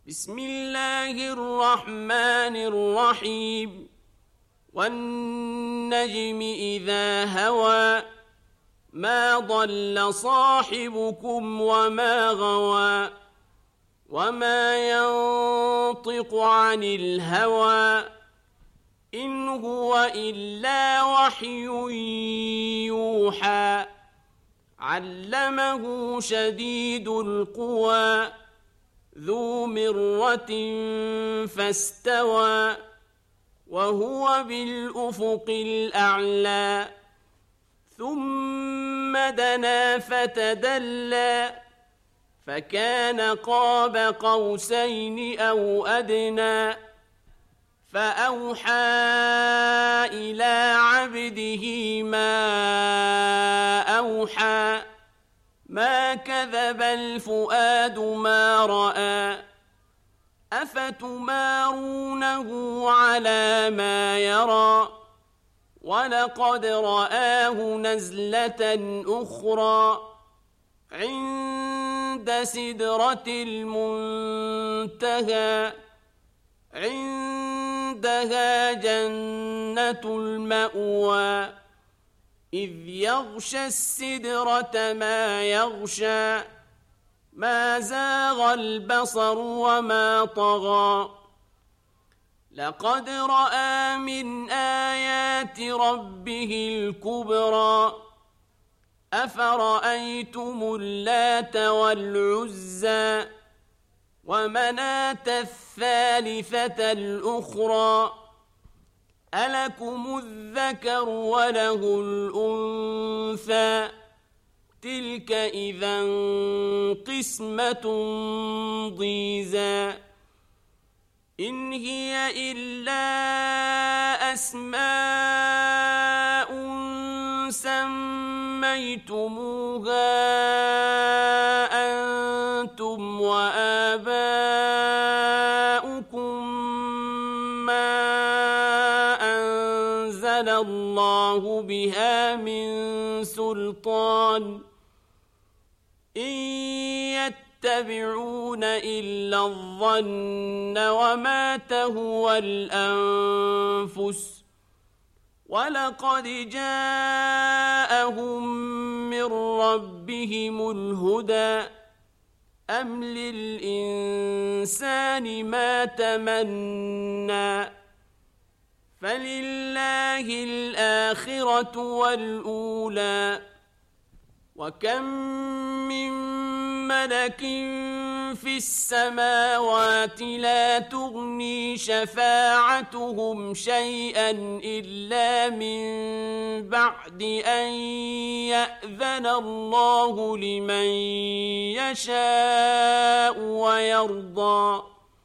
بسم الله الرحمن الرحيم والنجم إذا هوى ما ضل صاحبكم وما غوى وما ينطق عن الهوى إن هو إلا وحي يوحى علمه شديد القوى ذو مرة فاستوى وهو بالأفق الأعلى ثم دنا فتدلى فكان قاب قوسين أو أدنى فأوحى إلى عبده ما أوحى ما كذب الفؤاد ما رأى أفتمارونه على ما يرى ولقد رآه نزلة أخرى عند سدرة المنتهى عندها جنة المأوى إذ يغشى السدرة ما يغشى ما زاغ البصر وما طغى لقد رأى من آيات ربه الكبرى أفرأيتم اللات والعزى ومناة الثالثة الأخرى ألكم الذكر وله الأنثى تلك إذا قسمة ضيزى إن هي إلا أسماء سميتموها أنتم وآباؤكم ما أنزل الله بها من سلطان إن يتبعون إلا الظن وما تهوى الأنفس ولقد جاءهم من ربهم الهدى أم للإنسان ما تمنى فلله الآخرة والأولى وكم من ملك في السماوات لا تغني شفاعتهم شيئا إلا من بعد أن يأذن الله لمن يشاء ويرضى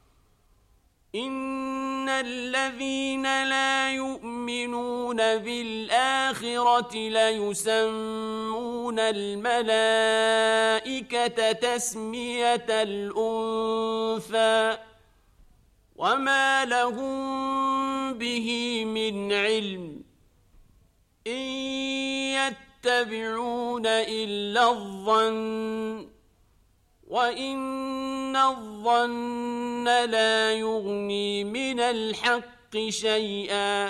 إن الذين لا يؤمنون بالآخرة ليسمون الملائكة تسمية الأنثى وما لهم به من علم إن يتبعون إلا الظن وإن الظن لا يغني من الحق شيئا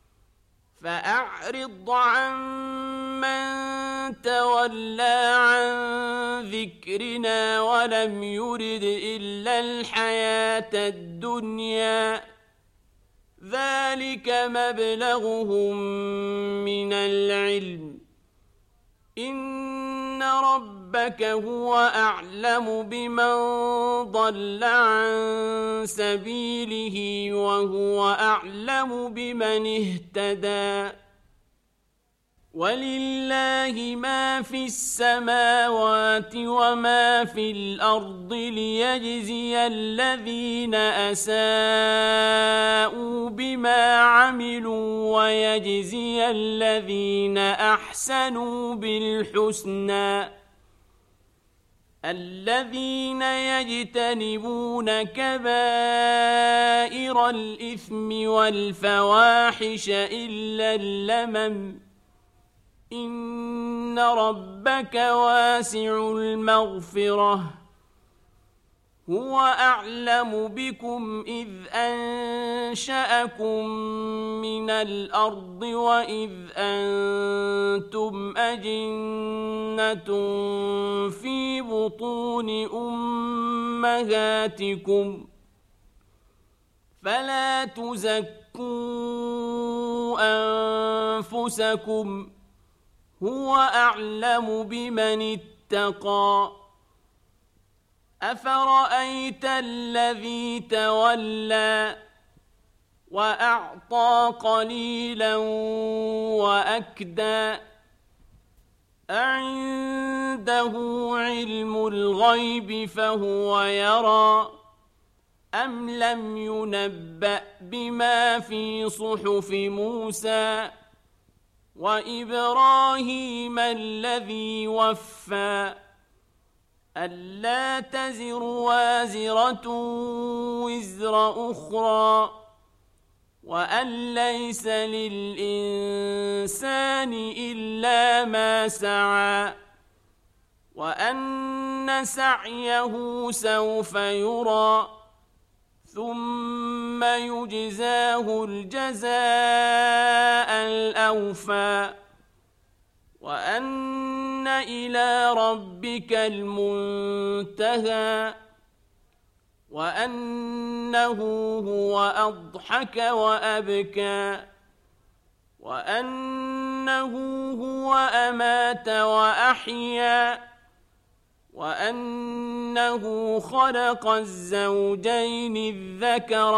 فأعرض عن من تولى عن ذكرنا ولم يرد إلا الحياة الدنيا ذلك مبلغهم من العلم إن ربك هو أعلم بمن ضل عن سبيله وهو أعلم بمن اهتدى ولله ما في السماوات وما في الأرض ليجزي الذين أساءوا بما عملوا ويجزي الذين أحسنوا بالحسنى الذين يجتنبون كبائر الإثم والفواحش إلا اللمم إن ربك واسع المغفرة هو أعلم بكم إذ أنشأكم من الأرض وإذ أنتم أجنة في بطون أمهاتكم فلا تزكوا أنفسكم هو أعلم بمن اتقى أفرأيت الذي تولى وأعطى قليلا وأكدى أعنده علم الغيب فهو يرى أم لم ينبأ بما في صحف موسى وإبراهيم الذي وفى ألا تزر وازرة وزر أخرى وأن ليس للإنسان إلا ما سعى وأن سعيه سوف يرى ثم يجزاه الجزاء الأوفى وأن إلى ربك المنتهى وأنه هو أضحك وأبكى وأنه هو أمات وأحيا وأنه خلق الزوجين الذكر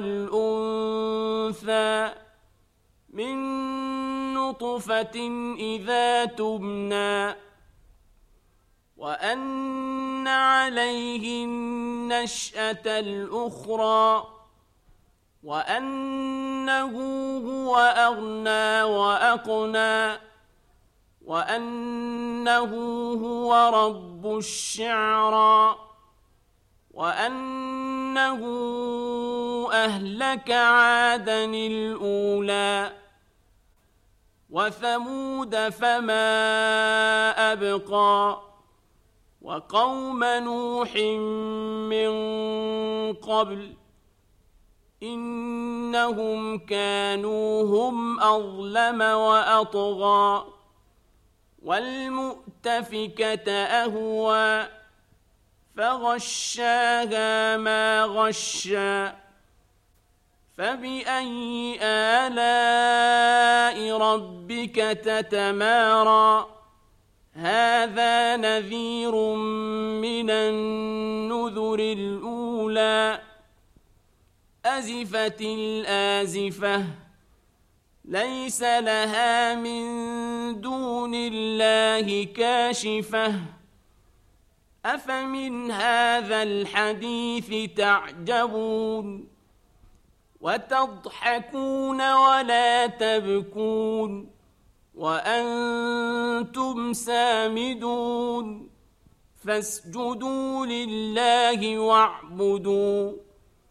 والأنثى من نطفة إذا تمنى وأن عليه النشأة الأخرى وأنه هو أغنى وأقنى وأنه هو رب الشعرى وأنه أهلك عادا الأولى وثمود فما أبقى وقوم نوح من قبل إنهم كانوا هم أظلم وأطغى والمؤتفكة أهوى فغشاها ما غشى فبأي آلاء ربك تتمارى هذا نذير من النذر الأولى أزفت الآزفة ليس لها من دون الله كاشفة أفمن هذا الحديث تعجبون وتضحكون ولا تبكون وأنتم سامدون فاسجدوا لله واعبدوا